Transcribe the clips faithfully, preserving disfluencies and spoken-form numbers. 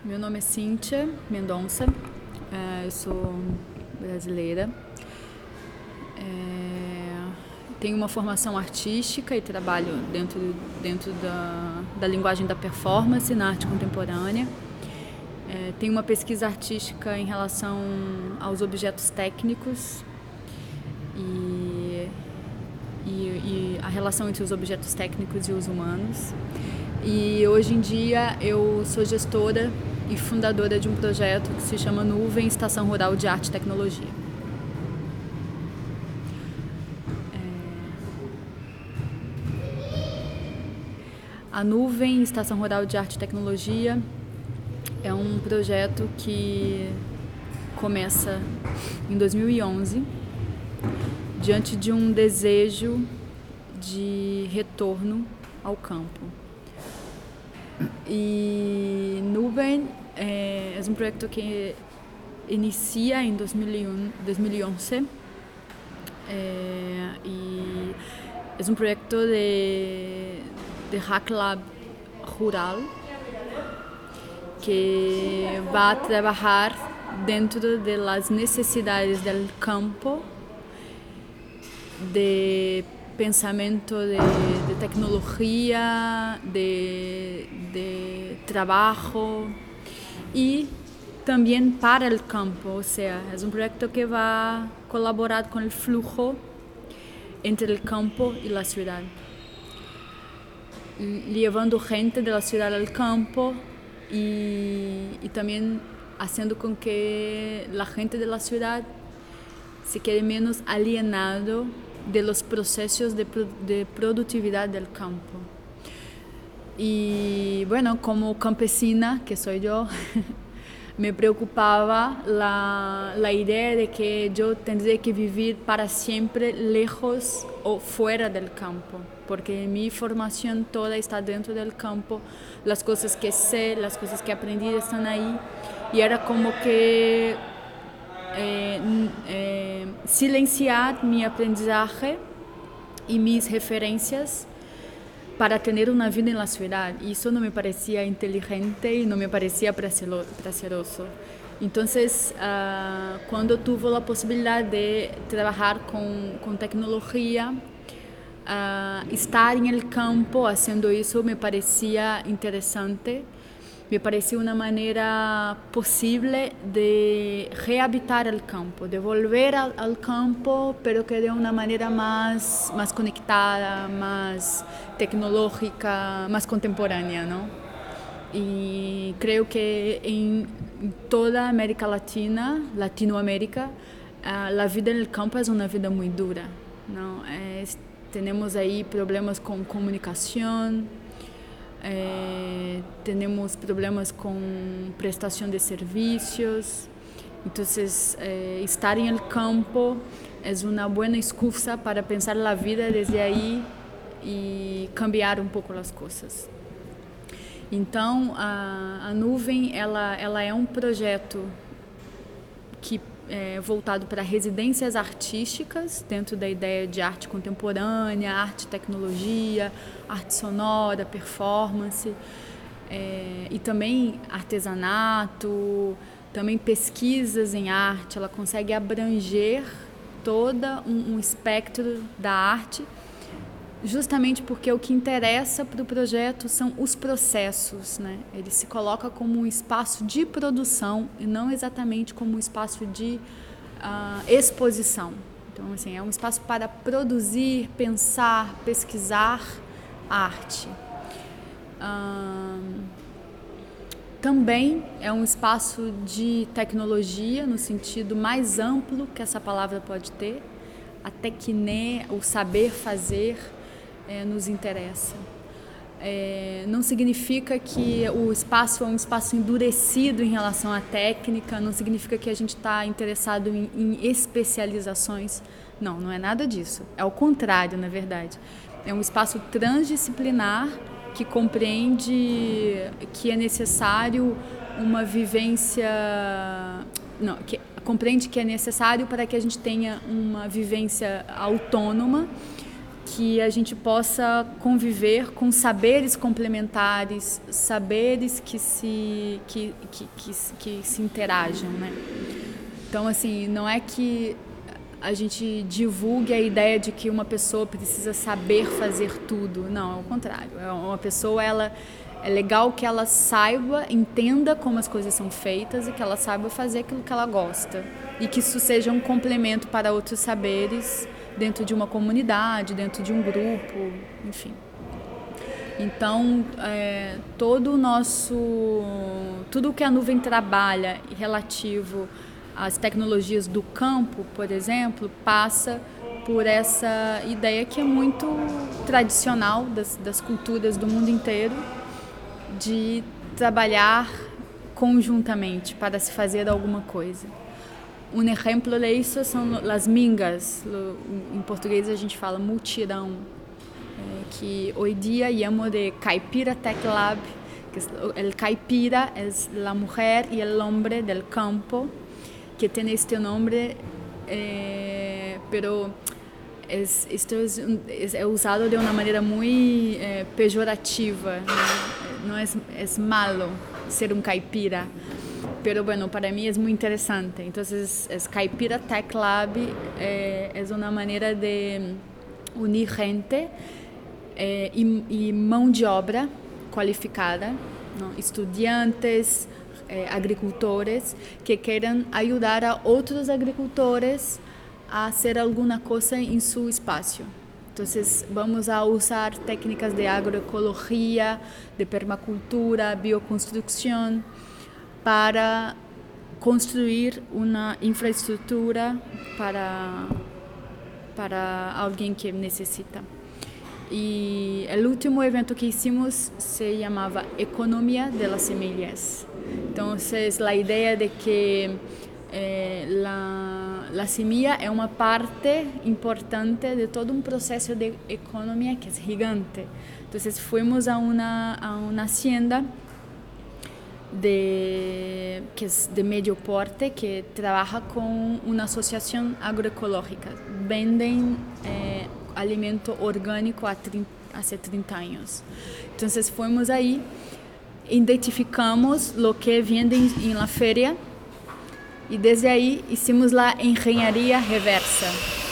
Meu nome é Cíntia Mendonça, eu sou brasileira, tenho uma formação artística e trabalho dentro, dentro da, da linguagem da performance na arte contemporânea. Tenho uma pesquisa artística em relação aos objetos técnicos e, e, e a relação entre os objetos técnicos e os humanos. E hoje em dia eu sou gestora e fundadora de um projeto que se chama Nuvem Estação Rural de Arte e Tecnologia. A Nuvem Estação Rural de Arte e Tecnologia é um projeto que começa em dois mil e onze, diante de um desejo de retorno ao campo. E Nuvem é, é um projeto que inicia em dois mil e onze é, e é um projeto de, de Hack Lab rural que vai trabalhar dentro das necessidades do campo, de pensamento de, de tecnologia, de, de trabalho e também para o campo, ou seja, é um projeto que vai colaborar com o fluxo entre o campo e a cidade, levando gente da cidade ao campo e, e também fazendo com que a gente da cidade se quede menos alienado de los processos de, de produtividade do campo. E, bueno, como campesina, que sou eu, me preocupava la, la ideia de que eu tendría que viver para sempre lejos ou fora do campo, porque minha formação toda está dentro do campo, as coisas que sei, as coisas que aprendi estão aí, e era como que É, é, silenciar minha aprendizagem e minhas referências para ter uma vida na cidade. Isso não me parecia inteligente e não me parecia prazeroso. Então, uh, quando tive a possibilidade de trabalhar com, com tecnologia, uh, estar em el campo fazendo isso me parecia interessante. Me parecia uma maneira possível de rehabitar o campo, de volver ao, ao campo, pero que de uma maneira mais, mais conectada, mais tecnológica, mais contemporânea, não? E creio que em toda a América Latina, Latinoamérica, a vida no campo é uma vida muito dura, não? É, temos aí problemas com comunicação. Eh, temos problemas com prestação de serviços, então eh, estar em el campo é uma boa excusa para pensar a vida desde aí e cambiar um pouco as coisas. Então a, a Nuvem ela, ela é um projeto que é voltado para residências artísticas, dentro da ideia de arte contemporânea, arte e tecnologia, arte sonora, performance, é, e também artesanato, também pesquisas em arte. Ela consegue abranger todo um, um espectro da arte, justamente porque o que interessa para o projeto são os processos, né? Ele se coloca como um espaço de produção e não exatamente como um espaço de uh, exposição. Então, assim, é um espaço para produzir, pensar, pesquisar arte. Uh, também é um espaço de tecnologia, no sentido mais amplo que essa palavra pode ter. A tecné, o saber fazer, É, nos interessa. É, não significa que o espaço é um espaço endurecido em relação à técnica, não significa que a gente está interessado em, em especializações. Não, não é nada disso. É o contrário, na verdade. É um espaço transdisciplinar que compreende que é necessário uma vivência... Não, que compreende que é necessário para que a gente tenha uma vivência autônoma, que a gente possa conviver com saberes complementares, saberes que se, que, que, que, que se interajam, né? Então, assim, não é que a gente divulgue a ideia de que uma pessoa precisa saber fazer tudo. Não, é o contrário. Uma pessoa, ela, é legal que ela saiba, entenda como as coisas são feitas e que ela saiba fazer aquilo que ela gosta. E que isso seja um complemento para outros saberes dentro de uma comunidade, dentro de um grupo, enfim. Então, é, todo o nosso... Tudo que a nuvem trabalha relativo às tecnologias do campo, por exemplo, passa por essa ideia que é muito tradicional das, das culturas do mundo inteiro, de trabalhar conjuntamente para se fazer alguma coisa. Um exemplo disso são as mingas. Em português a gente fala mutirão, que hoje dia chamo de Caipira Tech Lab. El caipira es la mujer y el hombre del campo, que tiene este nombre, eh, pero es, esto es, es, es usado de una manera muy eh, pejorativa, ¿no? No es, es malo ser un caipira, pero bueno, para mí es muy interesante. Entonces, es Caipira Tech Lab, eh, es una manera de unir gente eh, y, y mão de obra cualificada, ¿no? Estudiantes, eh, agricultores que queiram ajudar a outros agricultores a hacer alguna cosa en su espacio. Entonces, vamos a usar técnicas de agroecología, de permacultura, bioconstrucción, para construir una infraestructura para, para alguien que necesita. Y el último evento que hicimos se llamaba Economía de las Semillas. Entonces, la idea de que eh, la, la semilla es una parte importante de todo un proceso de economía que es gigante. Entonces, fuimos a una, a una hacienda de, que es de medio porte, que trabaja con una asociación agroecológica. Venden eh, alimento orgânico há hace treinta años. Entonces fuimos ahí, identificamos lo que venden en la feria y desde ahí hicimos la ingeniería reversa.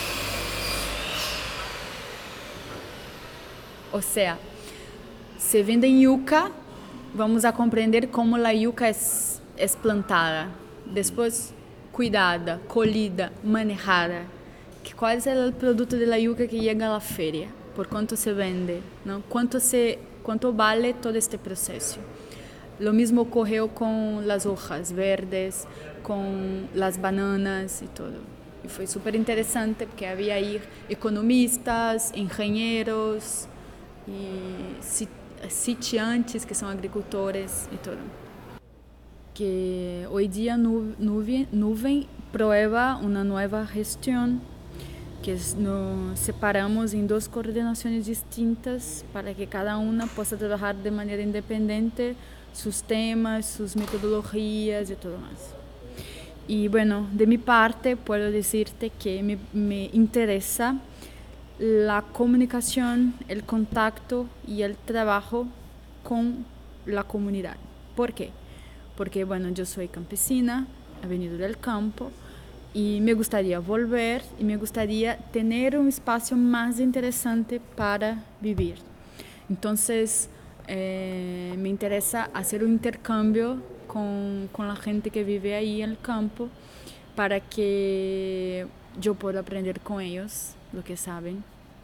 O sea, se venden yuca, vamos a compreender cómo la yuca es, es plantada, después cuidada, colhida, manejada. ¿Cuál es el producto de la yuca que llega a la feria? ¿Por cuánto se vende? ¿No? ¿Cuánto, se, ¿Cuánto vale todo este proceso? Lo mismo ocurrió con las hojas verdes, con las bananas y todo. Y fue súper interesante porque había ahí economistas, ingenieros y sitiantes que son agricultores y todo. Que hoy día Nuvem, Nuvem prueba una nueva gestión, que nos separamos em duas coordenações distintas para que cada uma possa trabalhar de maneira independente sus temas, sus metodologias y todo más. Y bueno, de mi parte puedo decirte que me, me interesa la comunicación, el contacto y el trabajo con la comunidad. ¿Por qué? Porque bueno, yo soy campesina, he venido del campo, y me gustaría volver y me gustaría tener un espacio más interesante para vivir. Entonces, eh, me interesa hacer un intercambio con, con la gente que vive ahí en el campo para que yo pueda aprender con ellos lo que saben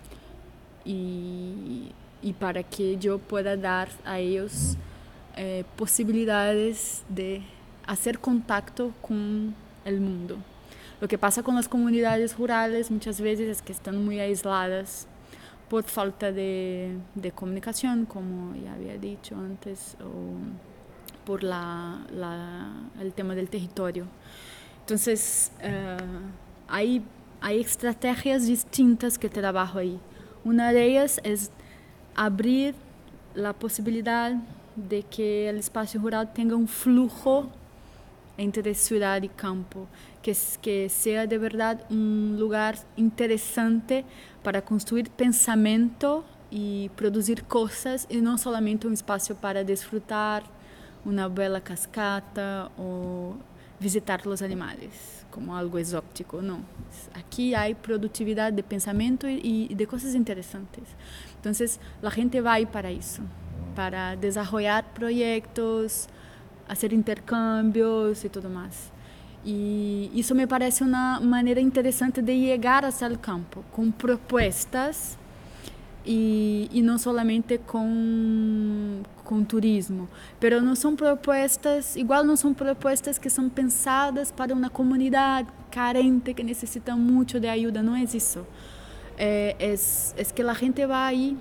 y, y para que yo pueda dar a ellos eh, posibilidades de hacer contacto con el mundo. Lo que pasa con las comunidades rurales muchas veces es que están muy aisladas por falta de, de comunicación, como ya había dicho antes, o por la, la, el tema del territorio. Entonces, uh, hay, hay estrategias distintas que trabajo ahí. Una de ellas es abrir la posibilidad de que el espacio rural tenga un flujo entre ciudad y campo, que, que sea de verdad un lugar interesante para construir pensamiento y producir cosas, y no solamente un espacio para disfrutar una bella cascata o visitar los animales como algo exótico, no. Aquí hay productividad de pensamiento y, y de cosas interesantes. Entonces, la gente va ahí para eso, para desarrollar proyectos, hacer intercambios y todo más. Y eso me parece una manera interesante de llegar hasta el campo, con propuestas y, y no solamente con, con turismo. Pero no son propuestas, igual no son propuestas que son pensadas para una comunidad carente que necesita mucho de ayuda, no es eso. Eh, es, es que la gente va ahí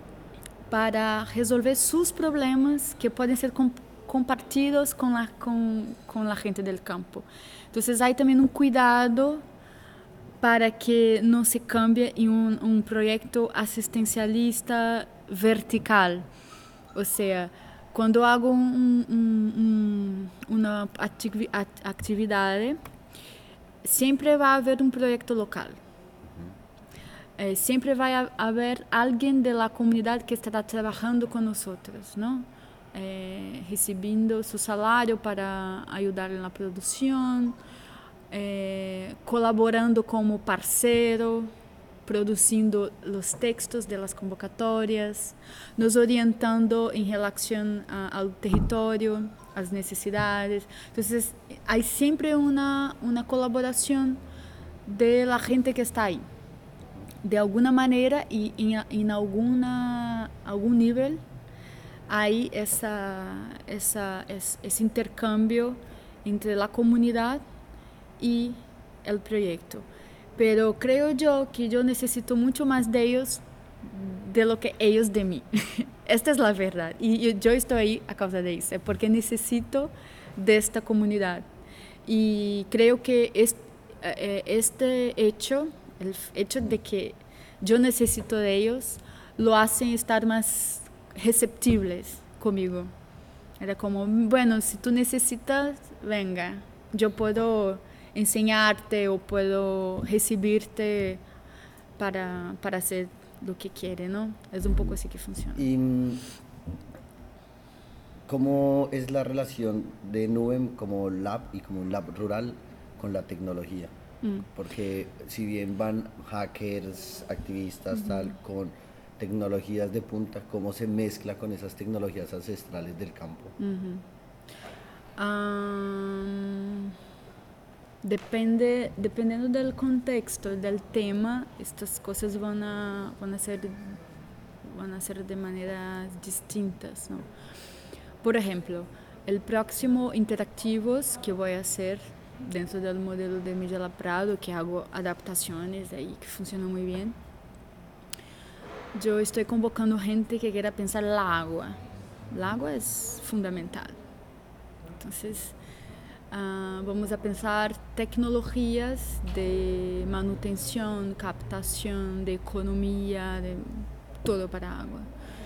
para resolver sus problemas que pueden ser comp compartidos con la, con, con la gente del campo. Entonces hay también un cuidado para que no se cambie en un, un proyecto asistencialista vertical. O sea, cuando hago un, un, un, una activi actividad, siempre va a haber un proyecto local. Eh, siempre va a haber alguien de la comunidad que estará trabajando con nosotros, ¿no? Eh, recibiendo su salario para ayudar en la producción, eh, colaborando como parceiro, produzindo os textos das convocatórias, nos orientando em relação a, ao território, às necessidades. Então, há sempre uma, uma colaboração de la gente que está aí. De alguma maneira e em, em alguma, algum nível, aí essa, essa, esse intercâmbio entre a comunidade y el proyecto. Pero creo yo que yo necesito mucho más de ellos de lo que ellos de mí. Esta es la verdad. Y yo estoy ahí a causa de eso, porque necesito de esta comunidad. Y creo que este hecho, el hecho de que yo necesito de ellos, lo hacen estar más receptibles conmigo. Era como, bueno, si tú necesitas, venga, yo puedo enseñarte o puedo recibirte para, para hacer lo que quiere, ¿no? Es un poco así que funciona. ¿Y cómo es la relación de Nubem como lab y como un lab rural con la tecnología? Mm. Porque si bien van hackers, activistas, uh-huh. tal, con tecnologías de punta, ¿cómo se mezcla con esas tecnologías ancestrales del campo? Uh-huh. um... Depende, dependiendo del contexto, del tema, estas cosas van a, van a, ser, van a ser de maneras distintas, ¿no? Por ejemplo, el próximo Interactivos que voy a hacer dentro del modelo de Miguel Prado, que hago adaptaciones ahí que funcionan muy bien, yo estoy convocando gente que quiera pensar el agua. El agua es fundamental. Entonces, Uh, vamos a pensar tecnologías de manutención, captación, de economía, de todo para agua.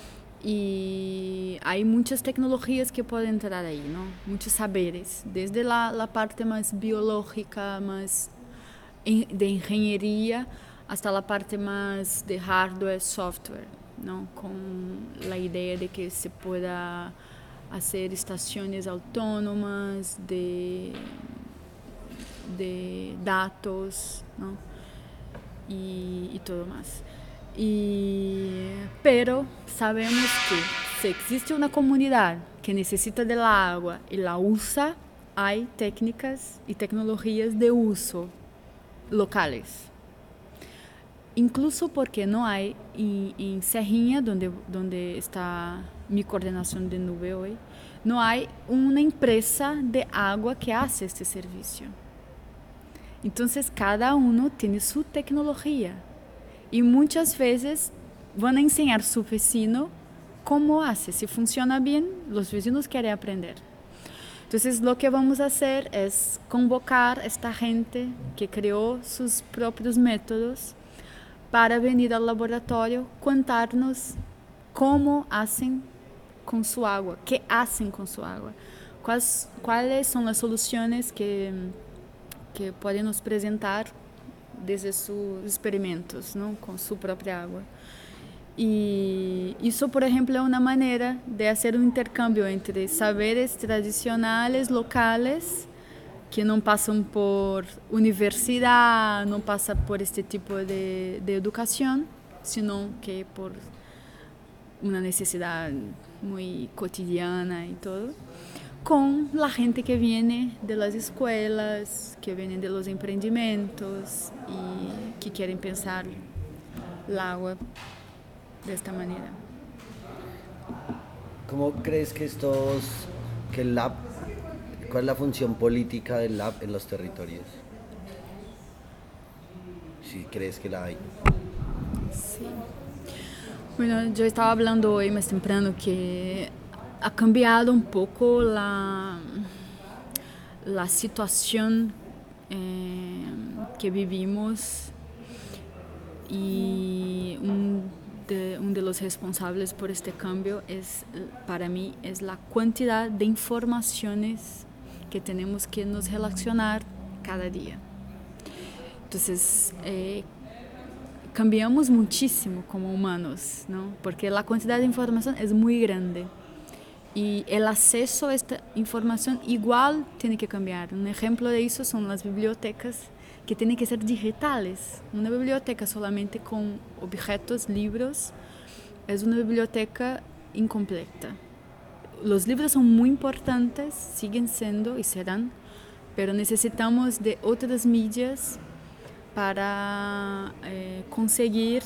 Y hay muchas tecnologías que pueden entrar ahí, ¿no? Muchos saberes, desde la, la parte más biológica, más de ingeniería, hasta la parte más de hardware, software, ¿no? Con la idea de que se pueda hacer estaciones autónomas de, de datos, ¿no? y, y todo más. Y, pero sabemos que si existe una comunidad que necesita del agua y la usa, hay técnicas y tecnologías de uso locales. Incluso porque no hay en, en Serrinha, donde, donde está mi coordinación de nube hoy, no hay una empresa de agua que hace este servicio. Entonces cada uno tiene su tecnología y muchas veces van a enseñar a su vecino cómo hace. Si funciona bien, los vecinos quieren aprender. Entonces lo que vamos a hacer es convocar a esta gente que creó sus propios métodos para venir al laboratorio, contarnos cómo hacen con su agua, qué hacen con su agua, quais, quais são as soluções que, que podem nos apresentar desde seus experimentos, não? Com sua própria água. E isso, por exemplo, é uma maneira de fazer um intercâmbio entre saberes tradicionais, locais, que não passam por universidade, não passam por este tipo de, de educação, senão que por uma necessidade muito cotidiana e tudo, com a gente que vem das escolas, que vem dos empreendimentos e que querem pensar a água desta maneira. ¿Cómo crees que estos, que el lab, cuál es la función política del lab en los territorios? Si crees que la hay. Sí. Bueno, yo estaba hablando hoy más temprano que ha cambiado un poco la, la situación eh, que vivimos y un de, un de los responsables por este cambio es, para mí, es la cantidad de informaciones que tenemos que nos relacionar cada día. Entonces, eh, cambiamos muchísimo como humanos, ¿no? Porque la cantidad de información es muy grande y el acceso a esta información igual tiene que cambiar. Un ejemplo de eso son las bibliotecas que tienen que ser digitales. Una biblioteca solamente con objetos, libros, es una biblioteca incompleta. Los libros son muy importantes, siguen siendo y serán, pero necesitamos de otras medidas para eh, conseguir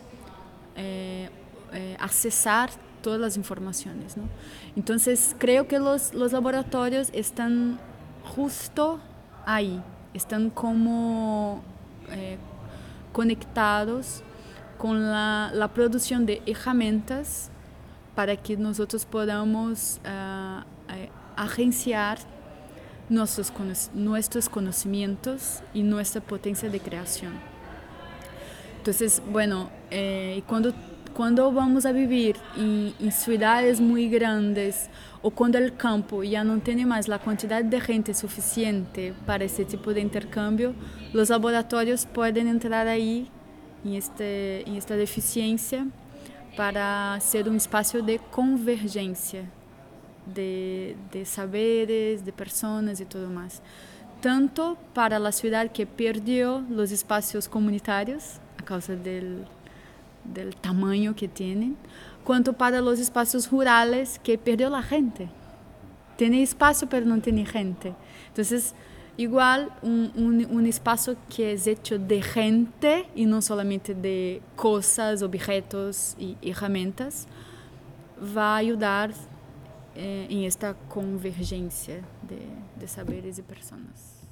eh, eh, accesar todas las informaciones, ¿no? Entonces, creo que los, los laboratorios están justo ahí, están como eh, conectados con la, la producción de herramientas para que nosotros podamos uh, eh, agenciar nuestros, nuestros conocimientos y nuestra potencia de creación. Entonces, bueno, eh, cuando, cuando vamos a vivir en, en ciudades muy grandes o cuando el campo ya no tiene más la cantidad de gente suficiente para ese tipo de intercambio, los laboratorios pueden entrar ahí en, este, en esta deficiencia para ser un espacio de convergencia de, de saberes, de personas y todo más. Tanto para la ciudad que perdió los espacios comunitarios a causa del, del tamaño que tienen, cuanto para los espacios rurales que perdió la gente. Tiene espacio pero no tiene gente. Entonces, igual un, un, un espacio que es hecho de gente y no solamente de cosas, objetos y herramientas, va a ayudar eh, en esta convergencia de, de saberes y personas.